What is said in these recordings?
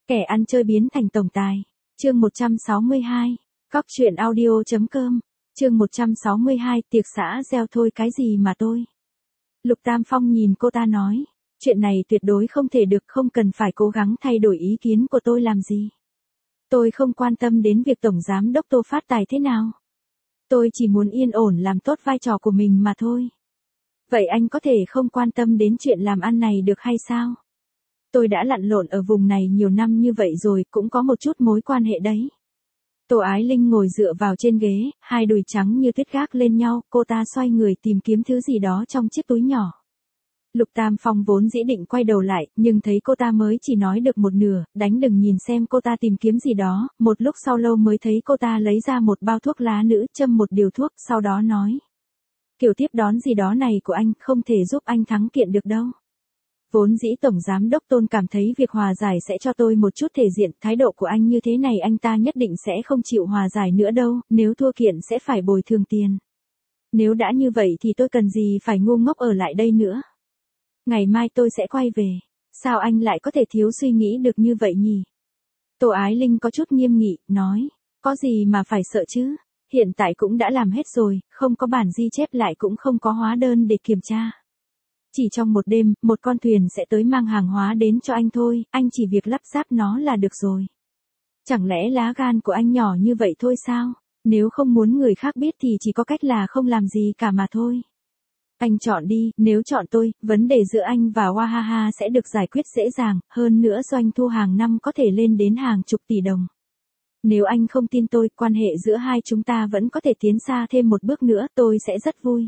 Kẻ ăn chơi biến thành tổng tài. Chương 162. Cóc truyện audio.com. Chương 162, tiệc xã gieo thôi cái gì mà tôi. Lục Tam Phong nhìn cô ta nói, chuyện này tuyệt đối không thể được, không cần phải cố gắng thay đổi ý kiến của tôi làm gì. Tôi không quan tâm đến việc Tổng Giám Đốc Tô phát tài thế nào. Tôi chỉ muốn yên ổn làm tốt vai trò của mình mà thôi. Vậy anh có thể không quan tâm đến chuyện làm ăn này được hay sao? Tôi đã lặn lộn ở vùng này nhiều năm như vậy rồi, cũng có một chút mối quan hệ đấy. Tô Ái Linh ngồi dựa vào trên ghế, hai đùi trắng như tuyết gác lên nhau, cô ta xoay người tìm kiếm thứ gì đó trong chiếc túi nhỏ. Lục Tam Phong vốn dĩ định quay đầu lại, nhưng thấy cô ta mới chỉ nói được một nửa, đánh đừng nhìn xem cô ta tìm kiếm gì đó, một lúc sau lâu mới thấy cô ta lấy ra một bao thuốc lá nữ, châm một điều thuốc, sau đó nói. Kiểu tiếp đón gì đó này của anh không thể giúp anh thắng kiện được đâu. Vốn dĩ Tổng Giám Đốc Tôn cảm thấy việc hòa giải sẽ cho tôi một chút thể diện, thái độ của anh như thế này anh ta nhất định sẽ không chịu hòa giải nữa đâu, nếu thua kiện sẽ phải bồi thường tiền. Nếu đã như vậy thì tôi cần gì phải ngu ngốc ở lại đây nữa. Ngày mai tôi sẽ quay về. Sao anh lại có thể thiếu suy nghĩ được như vậy nhỉ? Tô Ái Linh có chút nghiêm nghị, nói, có gì mà phải sợ chứ, hiện tại cũng đã làm hết rồi, không có bản ghi chép lại cũng không có hóa đơn để kiểm tra. Chỉ trong một đêm, một con thuyền sẽ tới mang hàng hóa đến cho anh thôi, anh chỉ việc lắp ráp nó là được rồi. Chẳng lẽ lá gan của anh nhỏ như vậy thôi sao? Nếu không muốn người khác biết thì chỉ có cách là không làm gì cả mà thôi. Anh chọn đi, nếu chọn tôi, vấn đề giữa anh và Wahaha sẽ được giải quyết dễ dàng, hơn nữa doanh thu hàng năm có thể lên đến hàng chục tỷ đồng. Nếu anh không tin tôi, quan hệ giữa hai chúng ta vẫn có thể tiến xa thêm một bước nữa, tôi sẽ rất vui.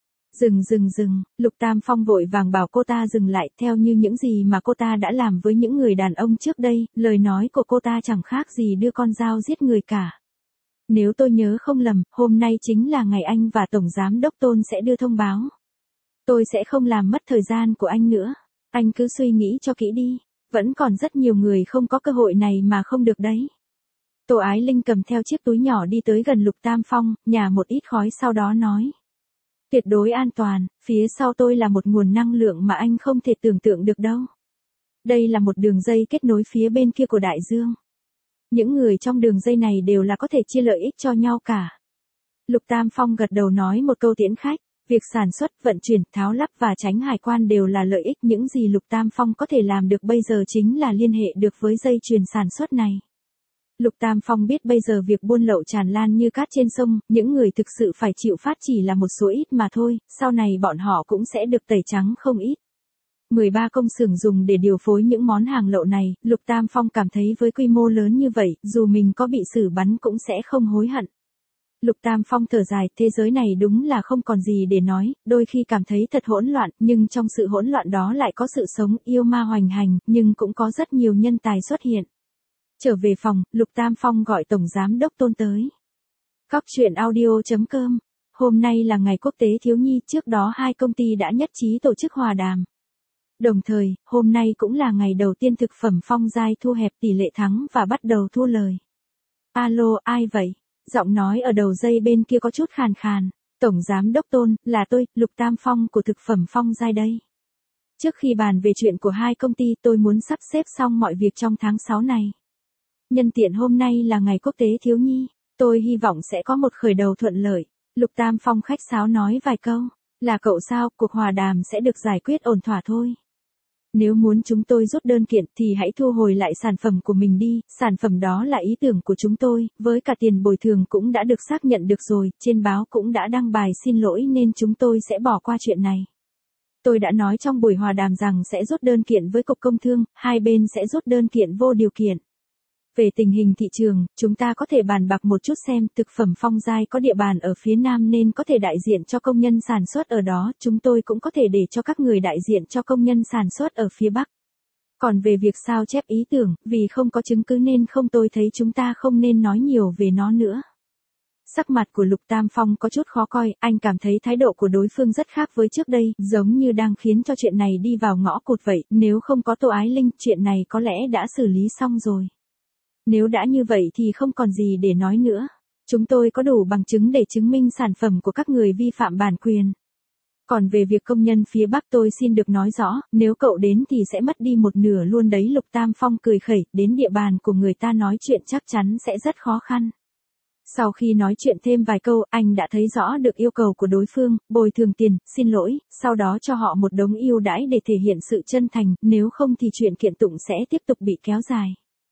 Dừng, Lục Tam Phong vội vàng bảo cô ta dừng lại, theo như những gì mà cô ta đã làm với những người đàn ông trước đây, lời nói của cô ta chẳng khác gì đưa con dao giết người cả. Nếu tôi nhớ không lầm, hôm nay chính là ngày anh và Tổng Giám Đốc Tôn sẽ đưa thông báo. Tôi sẽ không làm mất thời gian của anh nữa. Anh cứ suy nghĩ cho kỹ đi. Vẫn còn rất nhiều người không có cơ hội này mà không được đấy. Tô Ái Linh cầm theo chiếc túi nhỏ đi tới gần Lục Tam Phong, nhả một ít khói sau đó nói. Tuyệt đối an toàn, phía sau tôi là một nguồn năng lượng mà anh không thể tưởng tượng được đâu. Đây là một đường dây kết nối phía bên kia của đại dương. Những người trong đường dây này đều là có thể chia lợi ích cho nhau cả. Lục Tam Phong gật đầu nói một câu tiễn khách. Việc sản xuất, vận chuyển, tháo lắp và tránh hải quan đều là lợi ích. Những gì Lục Tam Phong có thể làm được bây giờ chính là liên hệ được với dây chuyền sản xuất này. Lục Tam Phong biết bây giờ việc buôn lậu tràn lan như cát trên sông, những người thực sự phải chịu phát chỉ là một số ít mà thôi, sau này bọn họ cũng sẽ được tẩy trắng không ít. 13 công xưởng dùng để điều phối những món hàng lậu này, Lục Tam Phong cảm thấy với quy mô lớn như vậy, dù mình có bị xử bắn cũng sẽ không hối hận. Lục Tam Phong thở dài, thế giới này đúng là không còn gì để nói, đôi khi cảm thấy thật hỗn loạn, nhưng trong sự hỗn loạn đó lại có sự sống, yêu ma hoành hành, nhưng cũng có rất nhiều nhân tài xuất hiện. Trở về phòng, Lục Tam Phong gọi Tổng Giám Đốc Tôn tới. Cóc truyện audio.com. Hôm nay là ngày quốc tế thiếu nhi, trước đó hai công ty đã nhất trí tổ chức hòa đàm. Đồng thời, hôm nay cũng là ngày đầu tiên thực phẩm Phong Giai thu hẹp tỷ lệ thắng và bắt đầu thua lời. Alo, ai vậy? Giọng nói ở đầu dây bên kia có chút khàn khàn. Tổng Giám Đốc Tôn, là tôi, Lục Tam Phong của thực phẩm Phong Giai đây. Trước khi bàn về chuyện của hai công ty tôi muốn sắp xếp xong mọi việc trong tháng 6 này. Nhân tiện hôm nay là ngày quốc tế thiếu nhi, tôi hy vọng sẽ có một khởi đầu thuận lợi. Lục Tam Phong khách sáo nói vài câu. Là cậu sao, cuộc hòa đàm sẽ được giải quyết ổn thỏa thôi. Nếu muốn chúng tôi rút đơn kiện thì hãy thu hồi lại sản phẩm của mình đi, sản phẩm đó là ý tưởng của chúng tôi, với cả tiền bồi thường cũng đã được xác nhận được rồi, trên báo cũng đã đăng bài xin lỗi nên chúng tôi sẽ bỏ qua chuyện này. Tôi đã nói trong buổi hòa đàm rằng sẽ rút đơn kiện với Cục Công Thương, hai bên sẽ rút đơn kiện vô điều kiện. Về tình hình thị trường, chúng ta có thể bàn bạc một chút xem thực phẩm Phong Giai có địa bàn ở phía Nam nên có thể đại diện cho công nhân sản xuất ở đó, chúng tôi cũng có thể để cho các người đại diện cho công nhân sản xuất ở phía Bắc. Còn về việc sao chép ý tưởng, vì không có chứng cứ nên tôi thấy chúng ta không nên nói nhiều về nó nữa. Sắc mặt của Lục Tam Phong có chút khó coi, anh cảm thấy thái độ của đối phương rất khác với trước đây, giống như đang khiến cho chuyện này đi vào ngõ cụt vậy, nếu không có Tô Ái Linh, chuyện này có lẽ đã xử lý xong rồi. Nếu đã như vậy thì không còn gì để nói nữa. Chúng tôi có đủ bằng chứng để chứng minh sản phẩm của các người vi phạm bản quyền. Còn về việc công nhân phía Bắc tôi xin được nói rõ, nếu cậu đến thì sẽ mất đi một nửa luôn đấy. Lục Tam Phong cười khẩy, đến địa bàn của người ta nói chuyện chắc chắn sẽ rất khó khăn. Sau khi nói chuyện thêm vài câu, anh đã thấy rõ được yêu cầu của đối phương, bồi thường tiền, xin lỗi, sau đó cho họ một đống ưu đãi để thể hiện sự chân thành, nếu không thì chuyện kiện tụng sẽ tiếp tục bị kéo dài.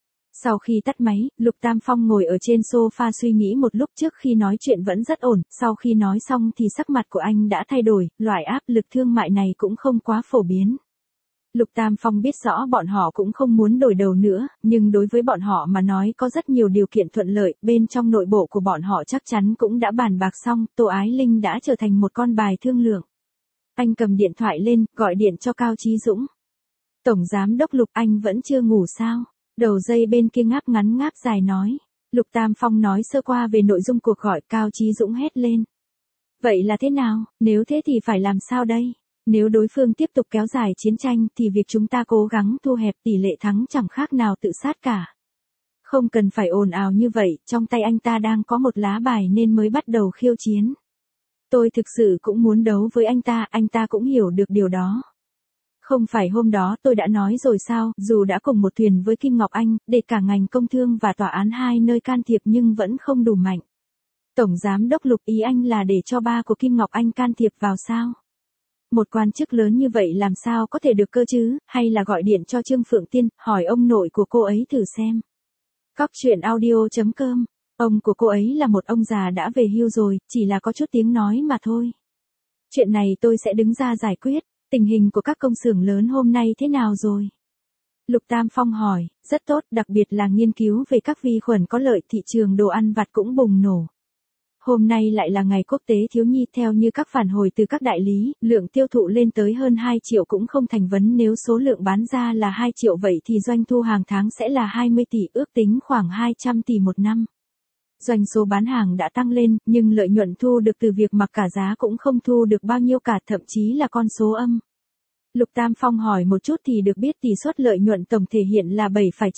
Sau khi tắt máy, Lục Tam Phong ngồi ở trên sofa suy nghĩ một lúc. Trước khi nói chuyện vẫn rất ổn, sau khi nói xong thì sắc mặt của anh đã thay đổi, loại áp lực thương mại này cũng không quá phổ biến. Lục Tam Phong biết rõ bọn họ cũng không muốn đổi đầu nữa, nhưng đối với bọn họ mà nói có rất nhiều điều kiện thuận lợi, bên trong nội bộ của bọn họ chắc chắn cũng đã bàn bạc xong, Tô Ái Linh đã trở thành một con bài thương lượng. Anh cầm điện thoại lên, gọi điện cho Cao Chí Dũng. Tổng Giám đốc Lục, anh vẫn chưa ngủ sao? Đầu dây bên kia ngáp ngắn ngáp dài nói. Lục Tam Phong nói sơ qua về nội dung cuộc gọi. Cao Chí Dũng hét lên. Vậy là thế nào, nếu thế thì phải làm sao đây? Nếu đối phương tiếp tục kéo dài chiến tranh thì việc chúng ta cố gắng thu hẹp tỷ lệ thắng chẳng khác nào tự sát cả. Không cần phải ồn ào như vậy, trong tay anh ta đang có một lá bài nên mới bắt đầu khiêu chiến. Tôi thực sự cũng muốn đấu với anh ta cũng hiểu được điều đó. Không phải hôm đó tôi đã nói rồi sao, dù đã cùng một thuyền với Kim Ngọc Anh, để cả ngành công thương và tòa án hai nơi can thiệp nhưng vẫn không đủ mạnh. Tổng Giám đốc Lục, ý anh là để cho ba của Kim Ngọc Anh can thiệp vào sao? Một quan chức lớn như vậy làm sao có thể được cơ chứ, hay là gọi điện cho Trương Phượng Tiên, hỏi ông nội của cô ấy thử xem. Cóc truyện audio.com. Ông của cô ấy là một ông già đã về hưu rồi, chỉ là có chút tiếng nói mà thôi. Chuyện này tôi sẽ đứng ra giải quyết. Tình hình của các công xưởng lớn hôm nay thế nào rồi? Lục Tam Phong hỏi. Rất tốt, đặc biệt là nghiên cứu về các vi khuẩn có lợi, thị trường đồ ăn vặt cũng bùng nổ. Hôm nay lại là ngày quốc tế thiếu nhi, theo như các phản hồi từ các đại lý, lượng tiêu thụ lên tới hơn 2 triệu cũng không thành vấn. Nếu số lượng bán ra là 2 triệu vậy thì doanh thu hàng tháng sẽ là 20 tỷ, ước tính khoảng 200 tỷ một năm. Doanh số bán hàng đã tăng lên, nhưng lợi nhuận thu được từ việc mặc cả giá cũng không thu được bao nhiêu cả, thậm chí là con số âm. Lục Tam Phong hỏi một chút thì được biết tỷ suất lợi nhuận tổng thể hiện là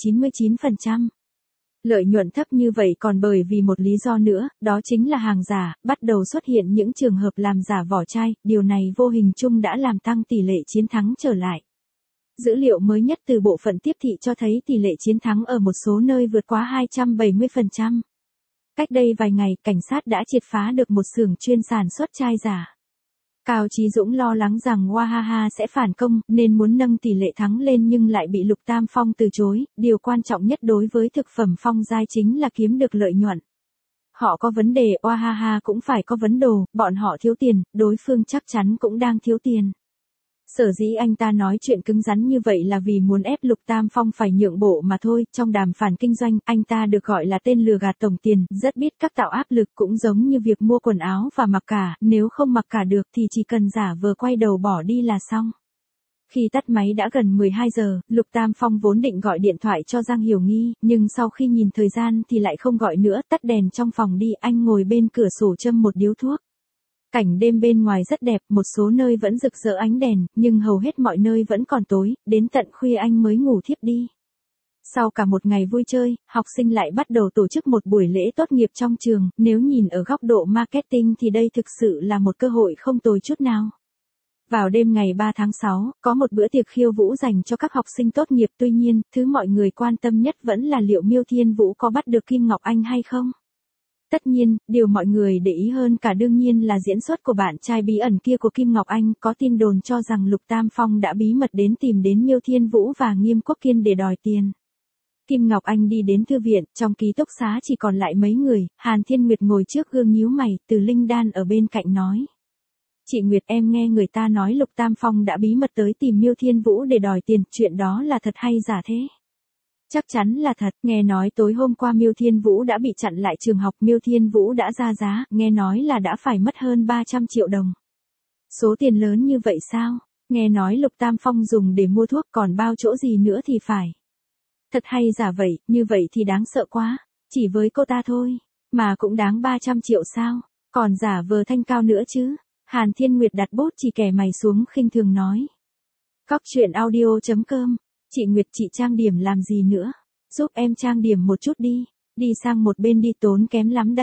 7,99%. Lợi nhuận thấp như vậy còn bởi vì một lý do nữa, đó chính là hàng giả, bắt đầu xuất hiện những trường hợp làm giả vỏ chai, điều này vô hình chung đã làm tăng tỷ lệ chiến thắng trở lại. Dữ liệu mới nhất từ bộ phận tiếp thị cho thấy tỷ lệ chiến thắng ở một số nơi vượt quá 270%. Cách đây vài ngày, cảnh sát đã triệt phá được một xưởng chuyên sản xuất chai giả. Cao Chí Dũng lo lắng rằng Wahaha sẽ phản công, nên muốn nâng tỷ lệ thắng lên nhưng lại bị Lục Tam Phong từ chối. Điều quan trọng nhất đối với thực phẩm phong giai chính là kiếm được lợi nhuận. Họ có vấn đề, Wahaha cũng phải có vấn đồ, bọn họ thiếu tiền, đối phương chắc chắn cũng đang thiếu tiền. Sở dĩ anh ta nói chuyện cứng rắn như vậy là vì muốn ép Lục Tam Phong phải nhượng bộ mà thôi. Trong đàm phán kinh doanh, anh ta được gọi là tên lừa gạt tổng tiền, rất biết cách tạo áp lực, cũng giống như việc mua quần áo và mặc cả, nếu không mặc cả được thì chỉ cần giả vờ quay đầu bỏ đi là xong. Khi tắt máy đã gần 12 giờ, Lục Tam Phong vốn định gọi điện thoại cho Giang Hiểu Nghi, nhưng sau khi nhìn thời gian thì lại không gọi nữa, tắt đèn trong phòng đi, anh ngồi bên cửa sổ châm một điếu thuốc. Cảnh đêm bên ngoài rất đẹp, một số nơi vẫn rực rỡ ánh đèn, nhưng hầu hết mọi nơi vẫn còn tối, đến tận khuya anh mới ngủ thiếp đi. Sau cả một ngày vui chơi, học sinh lại bắt đầu tổ chức một buổi lễ tốt nghiệp trong trường, nếu nhìn ở góc độ marketing thì đây thực sự là một cơ hội không tồi chút nào. Vào đêm ngày 3 tháng 6, có một bữa tiệc khiêu vũ dành cho các học sinh tốt nghiệp, tuy nhiên, thứ mọi người quan tâm nhất vẫn là liệu Miêu Thiên Vũ có bắt được Kim Ngọc Anh hay không. Tất nhiên, điều mọi người để ý hơn cả đương nhiên là diễn xuất của bạn trai bí ẩn kia của Kim Ngọc Anh, có tin đồn cho rằng Lục Tam Phong đã bí mật đến tìm đến Miêu Thiên Vũ và Nghiêm Quốc Kiên để đòi tiền. Kim Ngọc Anh đi đến thư viện, trong ký túc xá chỉ còn lại mấy người, Hàn Thiên Nguyệt ngồi trước gương nhíu mày, Từ Linh Đan ở bên cạnh nói. Chị Nguyệt, em nghe người ta nói Lục Tam Phong đã bí mật tới tìm Miêu Thiên Vũ để đòi tiền, chuyện đó là thật hay giả thế? Chắc chắn là thật, nghe nói tối hôm qua Miêu Thiên Vũ đã bị chặn lại trường học, Miêu Thiên Vũ đã ra giá, nghe nói là đã phải mất hơn 300 triệu đồng. Số tiền lớn như vậy sao? Nghe nói Lục Tam Phong dùng để mua thuốc còn bao chỗ gì nữa thì phải. Thật hay giả vậy, như vậy thì đáng sợ quá, chỉ với cô ta thôi, mà cũng đáng 300 triệu sao, còn giả vờ thanh cao nữa chứ. Hàn Thiên Nguyệt đặt bút chì kẻ mày xuống khinh thường nói. Cóc truyện audio.com. Chị Nguyệt, chị trang điểm làm gì nữa? Giúp em trang điểm một chút đi, đi sang một bên đi, tốn kém lắm đấy.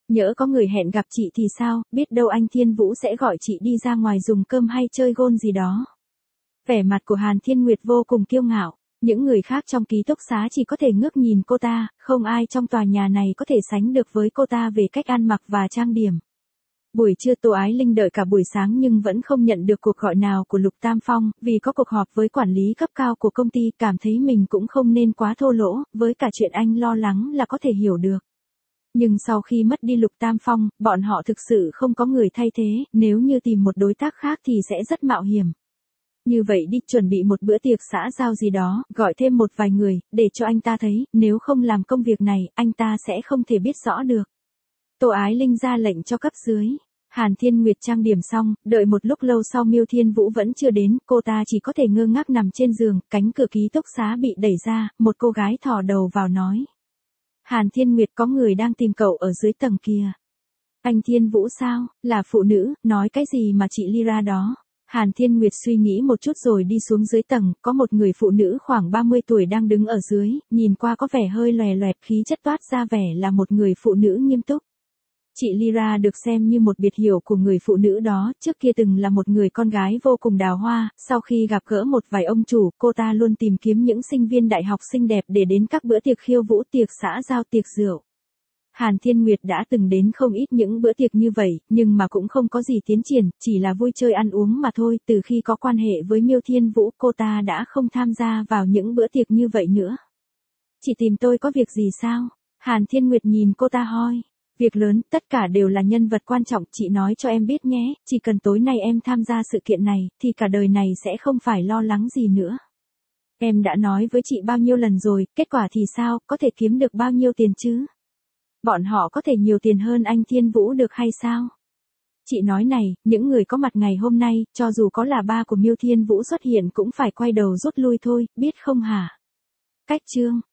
Nhỡ có người hẹn gặp chị thì sao, biết đâu anh Thiên Vũ sẽ gọi chị đi ra ngoài dùng cơm hay chơi gôn gì đó. Vẻ mặt của Hàn Thiên Nguyệt vô cùng kiêu ngạo. Những người khác trong ký túc xá chỉ có thể ngước nhìn cô ta, không ai trong tòa nhà này có thể sánh được với cô ta về cách ăn mặc và trang điểm. Buổi trưa Tô Ái Linh đợi cả buổi sáng nhưng vẫn không nhận được cuộc gọi nào của Lục Tam Phong, vì có cuộc họp với quản lý cấp cao của công ty, cảm thấy mình cũng không nên quá thô lỗ, với cả chuyện anh lo lắng là có thể hiểu được. Nhưng sau khi mất đi Lục Tam Phong, bọn họ thực sự không có người thay thế, nếu như tìm một đối tác khác thì sẽ rất mạo hiểm. Như vậy đi, chuẩn bị một bữa tiệc xã giao gì đó, gọi thêm một vài người, để cho anh ta thấy, nếu không làm công việc này, anh ta sẽ không thể biết rõ được. Tô Ái Linh ra lệnh cho cấp dưới. Hàn Thiên Nguyệt trang điểm xong, đợi một lúc lâu sau Miêu Thiên Vũ vẫn chưa đến, cô ta chỉ có thể ngơ ngác nằm trên giường, cánh cửa ký túc xá bị đẩy ra, một cô gái thò đầu vào nói. Hàn Thiên Nguyệt, có người đang tìm cậu ở dưới tầng kia. Anh Thiên Vũ sao, là phụ nữ, nói cái gì mà chị Lyra đó. Hàn Thiên Nguyệt suy nghĩ một chút rồi đi xuống dưới tầng, có một người phụ nữ khoảng 30 tuổi đang đứng ở dưới, nhìn qua có vẻ hơi lòe loẹt, khí chất toát ra vẻ là một người phụ nữ nghiêm túc. Chị Lyra được xem như một biệt hiệu của người phụ nữ đó, trước kia từng là một người con gái vô cùng đào hoa, sau khi gặp gỡ một vài ông chủ, cô ta luôn tìm kiếm những sinh viên đại học xinh đẹp để đến các bữa tiệc khiêu vũ, tiệc xã giao, tiệc rượu. Hàn Thiên Nguyệt đã từng đến không ít những bữa tiệc như vậy, nhưng mà cũng không có gì tiến triển, chỉ là vui chơi ăn uống mà thôi. Từ khi có quan hệ với Miêu Thiên Vũ, cô ta đã không tham gia vào những bữa tiệc như vậy nữa. Chị tìm tôi có việc gì sao? Hàn Thiên Nguyệt nhìn cô ta hỏi. Việc lớn, tất cả đều là nhân vật quan trọng, chị nói cho em biết nhé, chỉ cần tối nay em tham gia sự kiện này, thì cả đời này sẽ không phải lo lắng gì nữa. Em đã nói với chị bao nhiêu lần rồi, kết quả thì sao, có thể kiếm được bao nhiêu tiền chứ? Bọn họ có thể nhiều tiền hơn anh Thiên Vũ được hay sao? Chị nói này, những người có mặt ngày hôm nay, cho dù có là ba của Miêu Thiên Vũ xuất hiện cũng phải quay đầu rút lui thôi, biết không hả? Cách chương